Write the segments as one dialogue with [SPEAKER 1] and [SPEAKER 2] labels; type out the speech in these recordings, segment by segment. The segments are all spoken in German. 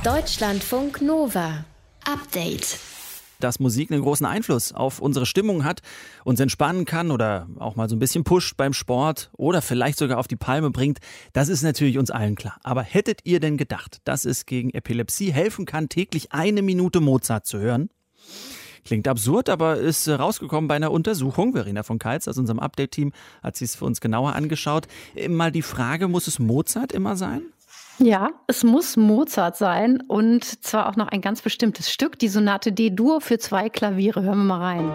[SPEAKER 1] Deutschlandfunk Nova. Update.
[SPEAKER 2] Dass Musik einen großen Einfluss auf unsere Stimmung hat, uns entspannen kann oder auch mal so ein bisschen pusht beim Sport oder vielleicht sogar auf die Palme bringt, das ist natürlich uns allen klar. Aber hättet ihr denn gedacht, dass es gegen Epilepsie helfen kann, täglich 1 Minute Mozart zu hören? Klingt absurd, aber ist rausgekommen bei einer Untersuchung. Verena von Keitz aus unserem Update-Team hat sich es für uns genauer angeschaut. Mal die Frage, muss es Mozart immer sein?
[SPEAKER 3] Ja, es muss Mozart sein und zwar auch noch ein ganz bestimmtes Stück, die Sonate D-Dur für 2 Klaviere. Hören wir mal rein.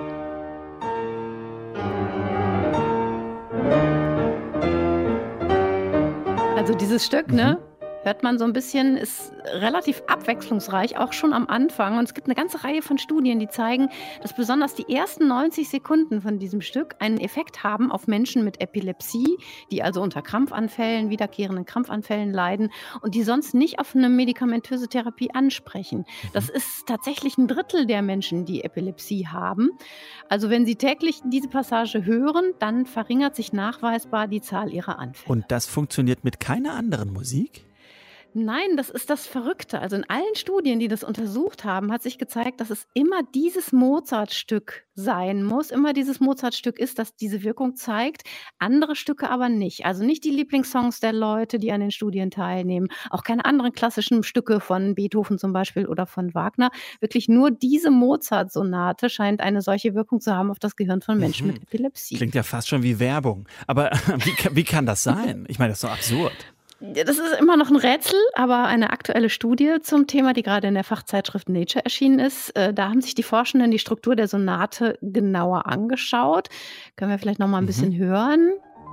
[SPEAKER 3] Also dieses Stück, ne? Hört man so ein bisschen, ist relativ abwechslungsreich, auch schon am Anfang. Und es gibt eine ganze Reihe von Studien, die zeigen, dass besonders die ersten 90 Sekunden von diesem Stück einen Effekt haben auf Menschen mit Epilepsie, die also unter Krampfanfällen, wiederkehrenden Krampfanfällen leiden und die sonst nicht auf eine medikamentöse Therapie ansprechen. Das ist tatsächlich 1/3 der Menschen, die Epilepsie haben. Also wenn sie täglich diese Passage hören, dann verringert sich nachweisbar die Zahl ihrer Anfälle.
[SPEAKER 2] Und das funktioniert mit keiner anderen Musik?
[SPEAKER 3] Nein, das ist das Verrückte. Also in allen Studien, die das untersucht haben, hat sich gezeigt, dass es immer dieses Mozart-Stück sein muss. Immer dieses Mozart-Stück ist, das diese Wirkung zeigt. Andere Stücke aber nicht. Also nicht die Lieblingssongs der Leute, die an den Studien teilnehmen. Auch keine anderen klassischen Stücke von Beethoven zum Beispiel oder von Wagner. Wirklich nur diese Mozart-Sonate scheint eine solche Wirkung zu haben auf das Gehirn von Menschen mit Epilepsie.
[SPEAKER 2] Klingt ja fast schon wie Werbung. Aber wie kann das sein? Ich meine, das ist so absurd.
[SPEAKER 3] Das ist immer noch ein Rätsel, aber eine aktuelle Studie zum Thema, die gerade in der Fachzeitschrift Nature erschienen ist, da haben sich die Forschenden die Struktur der Sonate genauer angeschaut. Können wir vielleicht noch mal ein bisschen hören?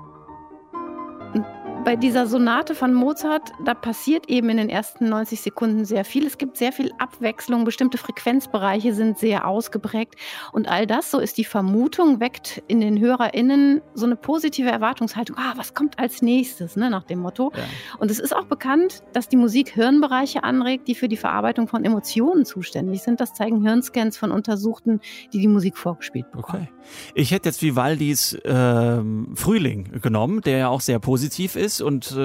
[SPEAKER 3] Bei dieser Sonate von Mozart, da passiert eben in den ersten 90 Sekunden sehr viel. Es gibt sehr viel Abwechslung, bestimmte Frequenzbereiche sind sehr ausgeprägt. Und all das, so ist die Vermutung, weckt in den HörerInnen so eine positive Erwartungshaltung. Was kommt als nächstes, ne, nach dem Motto. Ja. Und es ist auch bekannt, dass die Musik Hirnbereiche anregt, die für die Verarbeitung von Emotionen zuständig sind. Das zeigen Hirnscans von Untersuchten, die die Musik vorgespielt bekommen.
[SPEAKER 2] Okay. Ich hätte jetzt Vivaldis Frühling genommen, der ja auch sehr positiv ist. Und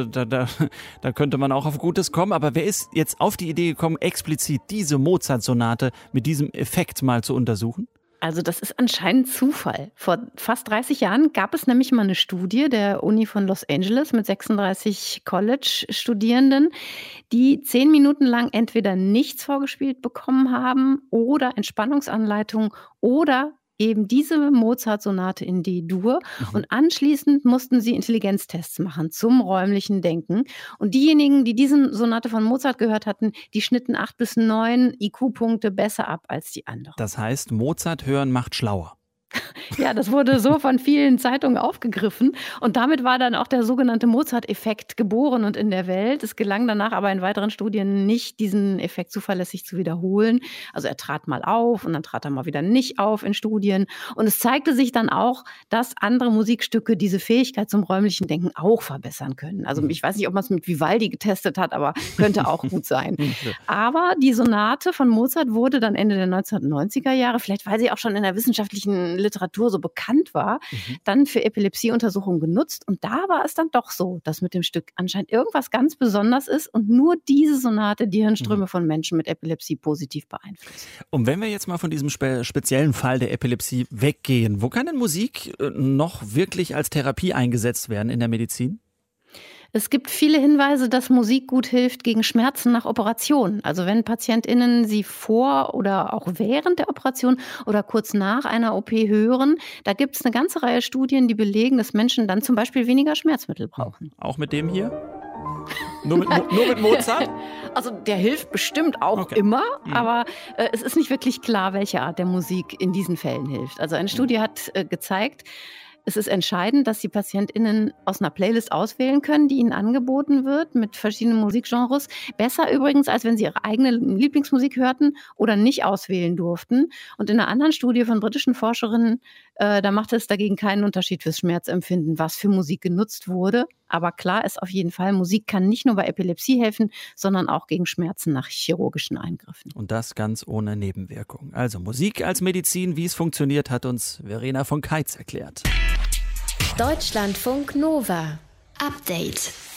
[SPEAKER 2] da könnte man auch auf Gutes kommen. Aber wer ist jetzt auf die Idee gekommen, explizit diese Mozart-Sonate mit diesem Effekt mal zu untersuchen?
[SPEAKER 3] Also das ist anscheinend Zufall. Vor fast 30 Jahren gab es nämlich mal eine Studie der Uni von Los Angeles mit 36 College-Studierenden, die 10 Minuten lang entweder nichts vorgespielt bekommen haben oder Entspannungsanleitungen oder eben diese Mozart-Sonate in D-Dur. Und anschließend mussten sie Intelligenztests machen zum räumlichen Denken. Und diejenigen, die diese Sonate von Mozart gehört hatten, die schnitten 8 bis 9 IQ-Punkte besser ab als die anderen.
[SPEAKER 2] Das heißt, Mozart hören macht schlauer.
[SPEAKER 3] Ja, das wurde so von vielen Zeitungen aufgegriffen und damit war dann auch der sogenannte Mozart-Effekt geboren und in der Welt. Es gelang danach aber in weiteren Studien nicht, diesen Effekt zuverlässig zu wiederholen. Also er trat mal auf und dann trat er mal wieder nicht auf in Studien. Und es zeigte sich dann auch, dass andere Musikstücke diese Fähigkeit zum räumlichen Denken auch verbessern können. Also ich weiß nicht, ob man es mit Vivaldi getestet hat, aber könnte auch gut sein. Aber die Sonate von Mozart wurde dann Ende der 1990er Jahre, vielleicht weil sie auch schon in der wissenschaftlichen Literatur so bekannt war, dann für Epilepsieuntersuchungen genutzt. Und da war es dann doch so, dass mit dem Stück anscheinend irgendwas ganz Besonderes ist und nur diese Sonate die Hirnströme von Menschen mit Epilepsie positiv beeinflusst.
[SPEAKER 2] Und wenn wir jetzt mal von diesem speziellen Fall der Epilepsie weggehen, wo kann denn Musik noch wirklich als Therapie eingesetzt werden in der Medizin?
[SPEAKER 3] Es gibt viele Hinweise, dass Musik gut hilft gegen Schmerzen nach Operationen. Also wenn PatientInnen sie vor oder auch während der Operation oder kurz nach einer OP hören, da gibt es eine ganze Reihe Studien, die belegen, dass Menschen dann zum Beispiel weniger Schmerzmittel brauchen.
[SPEAKER 2] Auch mit dem hier? Nur mit Mozart?
[SPEAKER 3] Also der hilft bestimmt auch immer, aber es ist nicht wirklich klar, welche Art der Musik in diesen Fällen hilft. Also eine Studie hat gezeigt, es ist entscheidend, dass die PatientInnen aus einer Playlist auswählen können, die ihnen angeboten wird mit verschiedenen Musikgenres. Besser übrigens, als wenn sie ihre eigene Lieblingsmusik hörten oder nicht auswählen durften. Und in einer anderen Studie von britischen Forscherinnen, da machte es dagegen keinen Unterschied fürs Schmerzempfinden, was für Musik genutzt wurde. Aber klar ist auf jeden Fall, Musik kann nicht nur bei Epilepsie helfen, sondern auch gegen Schmerzen nach chirurgischen Eingriffen.
[SPEAKER 2] Und das ganz ohne Nebenwirkung. Also Musik als Medizin, wie es funktioniert, hat uns Verena von Keitz erklärt.
[SPEAKER 1] Deutschlandfunk Nova. Update.